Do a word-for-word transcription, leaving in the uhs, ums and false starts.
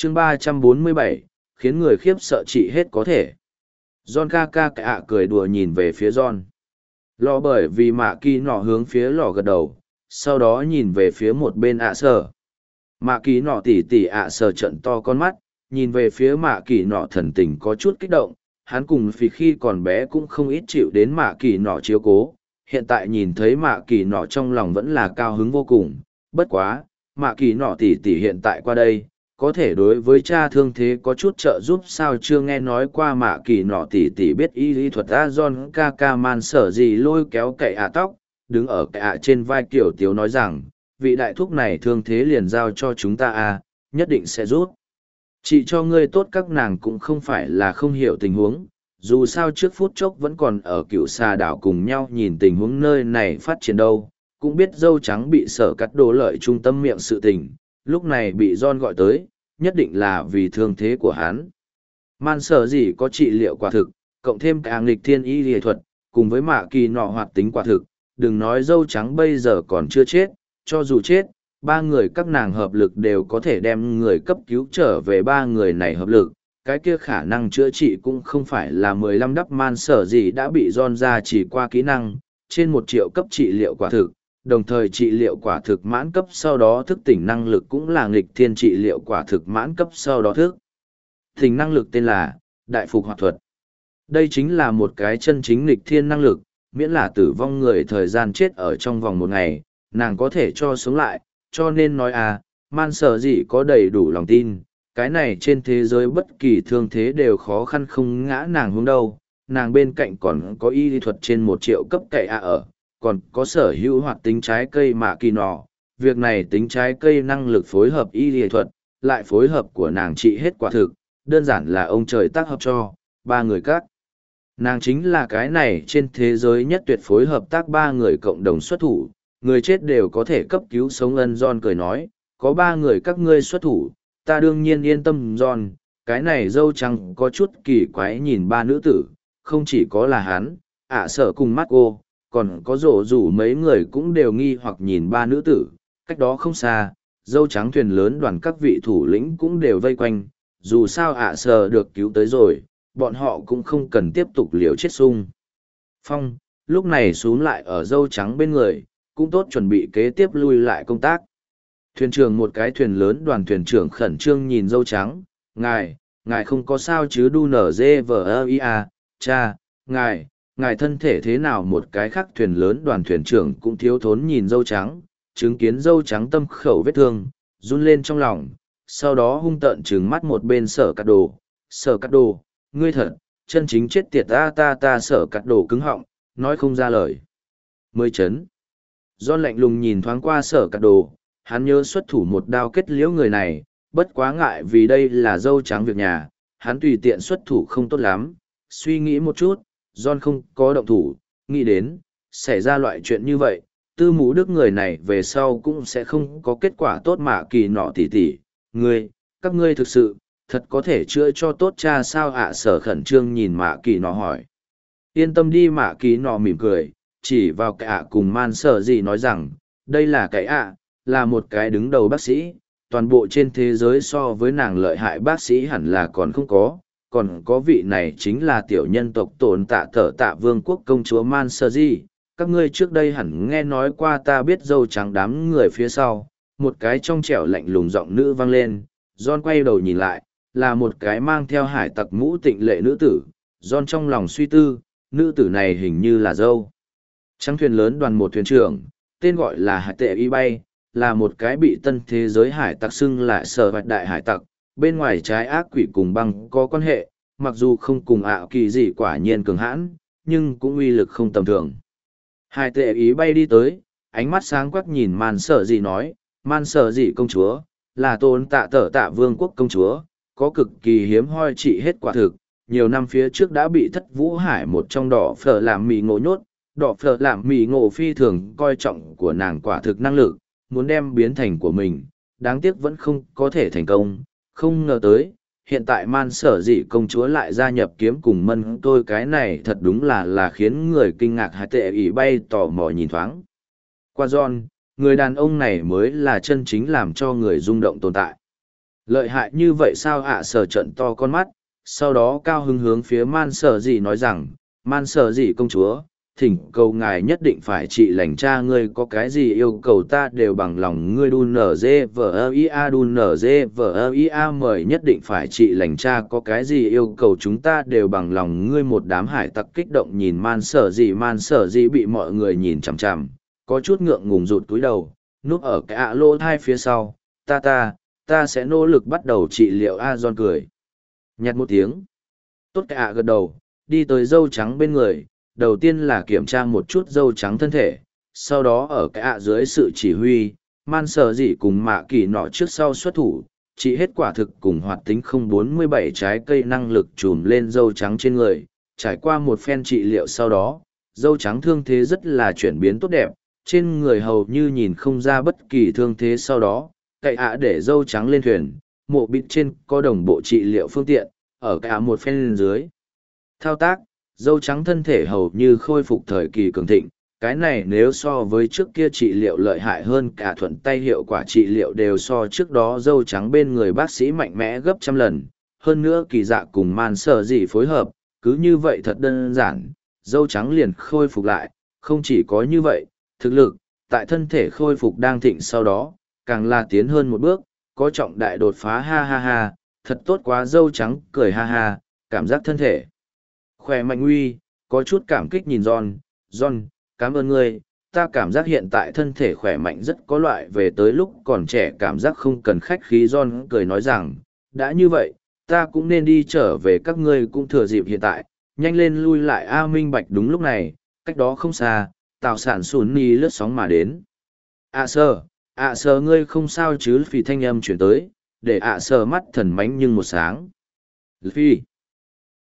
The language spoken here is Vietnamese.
chương ba trăm bốn mươi bảy, khiến người khiếp sợ trị hết có thể. John ca ca cả cười đùa nhìn về phía John. Lò bởi vì mạ kỳ nọ hướng phía lò gật đầu, sau đó nhìn về phía một bên ạ sở. Mạ kỳ nọ tỉ tỉ ạ sở trận to con mắt, nhìn về phía mạ kỳ nọ thần tình có chút kích động. Hắn cùng vì khi còn bé cũng không ít chịu đến mạ kỳ nọ chiếu cố, hiện tại nhìn thấy mạ kỳ nọ trong lòng vẫn là cao hứng vô cùng. Bất quá, mạ kỳ nọ tỉ tỉ hiện tại qua đây, có thể đối với cha thương thế có chút trợ giúp sao chưa nghe nói qua mạ kỳ nọ tỉ tỉ biết y lý thuật a John ca ca man sở gì lôi kéo cậy ạ tóc, đứng ở cậy ạ trên vai kiểu tiếu nói rằng, vị đại thúc này thương thế liền giao cho chúng ta a nhất định sẽ rút. Chị cho ngươi tốt các nàng cũng không phải là không hiểu tình huống, dù sao trước phút chốc vẫn còn ở cựu xà đảo cùng nhau nhìn tình huống nơi này phát triển đâu, cũng biết dâu trắng bị sở cắt đồ lợi trung tâm miệng sự tình, lúc này bị John gọi tới, nhất định là vì thương thế của hắn. Man sở gì có trị liệu quả thực, cộng thêm cả nghịch thiên y lý thuật, cùng với mạ kỳ nọ hoạt tính quả thực, đừng nói dâu trắng bây giờ còn chưa chết, cho dù chết, ba người các nàng hợp lực đều có thể đem người cấp cứu trở về ba người này hợp lực, cái kia khả năng chữa trị cũng không phải là mười lăm đắp man sở gì đã bị John ra chỉ qua kỹ năng, trên một triệu cấp trị liệu quả thực, đồng thời trị liệu quả thực mãn cấp sau đó thức tỉnh năng lực cũng là nghịch thiên trị liệu quả thực mãn cấp sau đó thức. Tỉnh năng lực tên là Đại Phục Hoạt Thuật. Đây chính là một cái chân chính nghịch thiên năng lực, miễn là tử vong người thời gian chết ở trong vòng một ngày, nàng có thể cho sống lại, cho nên nói à, man sở gì có đầy đủ lòng tin, cái này trên thế giới bất kỳ thương thế đều khó khăn không ngã nàng hướng đâu, nàng bên cạnh còn có y lý thuật trên một triệu cấp cậy à ở, còn có sở hữu hoạt tính trái cây mạ kỳ nọ, việc này tính trái cây năng lực phối hợp y lý thuật, lại phối hợp của nàng trị hết quả thực, đơn giản là ông trời tác hợp cho, ba người các. Nàng chính là cái này trên thế giới nhất tuyệt phối hợp tác ba người cộng đồng xuất thủ, người chết đều có thể cấp cứu sống ân John cười nói, có ba người các ngươi xuất thủ, ta đương nhiên yên tâm John, cái này dâu trắng có chút kỳ quái nhìn ba nữ tử, không chỉ có là hắn, ạ sợ cùng mắt cô, còn có rổ rủ mấy người cũng đều nghi hoặc nhìn ba nữ tử, cách đó không xa, dâu trắng thuyền lớn đoàn các vị thủ lĩnh cũng đều vây quanh, dù sao ạ sợ được cứu tới rồi, bọn họ cũng không cần tiếp tục liều chết sung. Phong, lúc này xuống lại ở dâu trắng bên người, cũng tốt chuẩn bị kế tiếp lui lại công tác. Thuyền trưởng một cái thuyền lớn đoàn thuyền trưởng khẩn trương nhìn dâu trắng, ngài, ngài không có sao chứ đu nở dê vờ ơ ia, cha, ngài, ngài thân thể thế nào một cái khác thuyền lớn đoàn thuyền trưởng cũng thiếu thốn nhìn dâu trắng, chứng kiến dâu trắng tâm khẩu vết thương, run lên trong lòng, sau đó hung tợn trừng mắt một bên sở cắt đồ, sở cắt đồ, ngươi thật, chân chính chết tiệt ta ta ta sở cắt đồ cứng họng, nói không ra lời. Mới chấn. John lạnh lùng nhìn thoáng qua sở cắt đồ, hắn nhớ xuất thủ một đao kết liễu người này, bất quá ngại vì đây là dâu trắng việc nhà, hắn tùy tiện xuất thủ không tốt lắm, suy nghĩ một chút, John không có động thủ, nghĩ đến, xảy ra loại chuyện như vậy, tư mũ đức người này về sau cũng sẽ không có kết quả tốt mà kỳ nọ tỉ tỉ, ngươi, các ngươi thực sự, thật có thể chữa cho tốt cha sao ạ sở khẩn trương nhìn mạ kỳ nọ hỏi. Yên tâm đi mạ kỳ nọ mỉm cười, chỉ vào cái ạ cùng man sở gì nói rằng, đây là cái ạ, là một cái đứng đầu bác sĩ, toàn bộ trên thế giới so với nàng lợi hại bác sĩ hẳn là còn không có, còn có vị này chính là tiểu nhân tộc tổn tạ thở tạ vương quốc công chúa man sở gì, các ngươi trước đây hẳn nghe nói qua ta biết dâu trắng đám người phía sau, một cái trong trẻo lạnh lùng giọng nữ vang lên, John quay đầu nhìn lại, là một cái mang theo hải tặc mũ tịnh lệ nữ tử, John trong lòng suy tư, nữ tử này hình như là dâu. Trắng thuyền lớn đoàn một thuyền trưởng, tên gọi là Hải Tệ Y Bay, là một cái bị tân thế giới hải tặc xưng lại sở vạch đại hải tặc, bên ngoài trái ác quỷ cùng băng có quan hệ, mặc dù không cùng ảo kỳ gì quả nhiên cường hãn, nhưng cũng uy lực không tầm thường. Hải Tệ Y Bay đi tới, ánh mắt sáng quắc nhìn man sở gì nói, man sở gì công chúa, là tôn tạ tở tạ vương quốc công chúa, có cực kỳ hiếm hoi trị hết quả thực, nhiều năm phía trước đã bị thất vũ hải một trong đỏ phở làm mì ngộ nhốt, đỏ phở làm mì ngộ phi thường coi trọng của nàng quả thực năng lực, muốn đem biến thành của mình, đáng tiếc vẫn không có thể thành công, không ngờ tới, hiện tại man sở dị công chúa lại gia nhập kiếm cùng mân tôi cái này thật đúng là là khiến người kinh ngạc Hải Tệ ỉ bay tò mò nhìn thoáng. Qua John, người đàn ông này mới là chân chính làm cho người rung động tồn tại. Lợi hại như vậy sao ạ sở trận to con mắt, sau đó cao hứng hướng phía man sở gì nói rằng, man sở gì công chúa, thỉnh cầu ngài nhất định phải trị lành cha ngươi có cái gì yêu cầu ta đều bằng lòng ngươi đun nở dê vờ ơ ia đun nở dê vờ ơ ia mời nhất định phải trị lành cha có cái gì yêu cầu chúng ta đều bằng lòng ngươi một đám hải tặc kích động nhìn man sở gì man sở gì bị mọi người nhìn chằm chằm, có chút ngượng ngùng rụt túi đầu, núp ở cái ạ lô thai phía sau, ta ta, ta sẽ nỗ lực bắt đầu trị liệu a John cười. Nhặt một tiếng. Tốt cái ạ gật đầu, đi tới dâu trắng bên người, đầu tiên là kiểm tra một chút dâu trắng thân thể, sau đó ở cái ạ dưới sự chỉ huy, man sở dị cùng mạ kỳ nọ trước sau xuất thủ, chỉ hết quả thực cùng hoạt tính không bốn mươi bảy trái cây năng lực trùm lên dâu trắng trên người, trải qua một phen trị liệu sau đó, dâu trắng thương thế rất là chuyển biến tốt đẹp, trên người hầu như nhìn không ra bất kỳ thương thế sau đó, cậy ạ để dâu trắng lên thuyền, mộ bịt trên có đồng bộ trị liệu phương tiện, ở cả một phen lên dưới. Thao tác, dâu trắng thân thể hầu như khôi phục thời kỳ cường thịnh, cái này nếu so với trước kia trị liệu lợi hại hơn cả thuận tay hiệu quả trị liệu đều so trước đó dâu trắng bên người bác sĩ mạnh mẽ gấp trăm lần, hơn nữa kỳ dạ cùng man sở gì phối hợp, cứ như vậy thật đơn giản, dâu trắng liền khôi phục lại, không chỉ có như vậy, thực lực, tại thân thể khôi phục đang thịnh sau đó, càng là tiến hơn một bước, có trọng đại đột phá ha ha ha, thật tốt quá dâu trắng cười ha ha, cảm giác thân thể. Khỏe mạnh uy, có chút cảm kích nhìn John, John, cảm ơn ngươi, ta cảm giác hiện tại thân thể khỏe mạnh rất có loại về tới lúc còn trẻ cảm giác không cần khách khí John cười nói rằng, đã như vậy, ta cũng nên đi trở về các ngươi cũng thừa dịp hiện tại, nhanh lên lui lại A Minh Bạch đúng lúc này, cách đó không xa, tào sản sùn ni lướt sóng mà đến. À sơ, ạ sờ ngươi không sao chứ phi thanh âm chuyển tới để ạ sờ mắt thần mánh nhưng một sáng phi